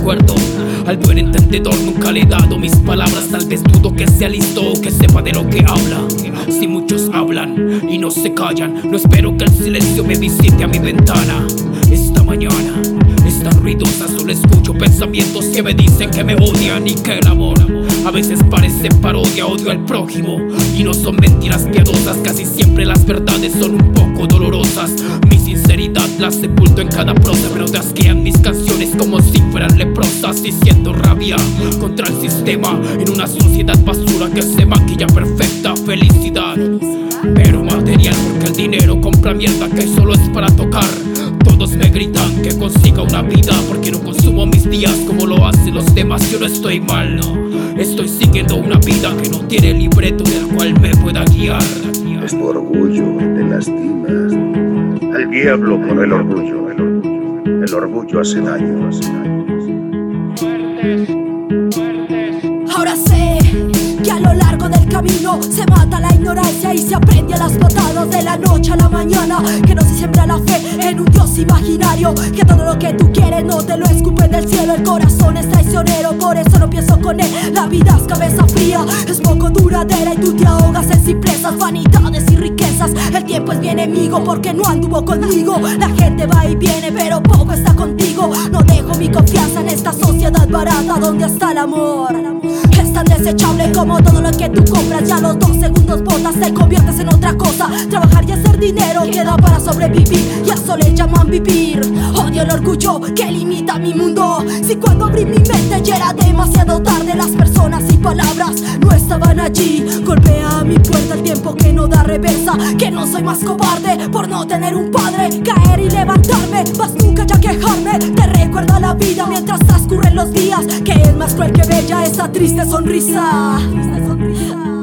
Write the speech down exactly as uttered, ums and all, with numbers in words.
recuerdo. Al buen entendedor nunca le he dado mis palabras. Tal vez dudo que sea listo o que sepa de lo que habla. Si muchos hablan y no se callan, no espero que el silencio me visite a mi ventana. Esta mañana es tan ruidosa, solo escucho pensamientos que me dicen que me odian y que el amor a veces parece parodia. Odio al prójimo y no son mentiras piadosas. Casi siempre las verdades son un poco dolorosas. Mi sinceridad la sepulto en cada prosa, pero trasquean mis canciones como si fueran leprosas. Y siento rabia contra el sistema en una sociedad basura que se maquilla perfecta felicidad, pero material, porque el dinero compra mierda que solo es para tocar. Todos me gritan que consiga una vida porque no consumo mis días como lo hacen los demás. Yo no estoy mal, no, estoy siguiendo una vida que no tiene libreto del cual me pueda guiar. Es tu orgullo que te lastimas. Al diablo con el orgullo. El orgullo, el orgullo hace daño, hace daño. Ahora sé que a lo largo del camino se mata la ignorancia y se aprende a las patadas de la noche a la mañana. Que no se siembra la fe en un Dios imaginario, que todo lo que tú quieres no te lo escupen del cielo. El corazón es traicionero, por eso no pienso con él. La vida es cabeza fría, es poco duradera y tú te ahogas en simplezas, vanidades y riquezas. El tiempo es mi enemigo porque no anduvo conmigo. La gente va y viene pero poco está contigo. No dejo mi confianza en esta sociedad barata donde está el amor es tan desechable como todo lo que tú compras. Ya a los dos segundos botas, te conviertes en otra cosa. Trabajar y hacer dinero queda para sobrevivir y a eso le llaman vivir. Odio el orgullo que limita mi mundo. Si cuando abrí mi mente ya era demasiado tarde, las personas y palabras no estaban allí. Golpea a mi puerta el tiempo que no da reversa, que no soy más cobarde por no tener un padre. Caer y levantarme, más nunca ya quejarme. Te recuerda la vida mientras transcurren los días, que es más cruel que bella esa triste sonrisa. Triste sonrisa.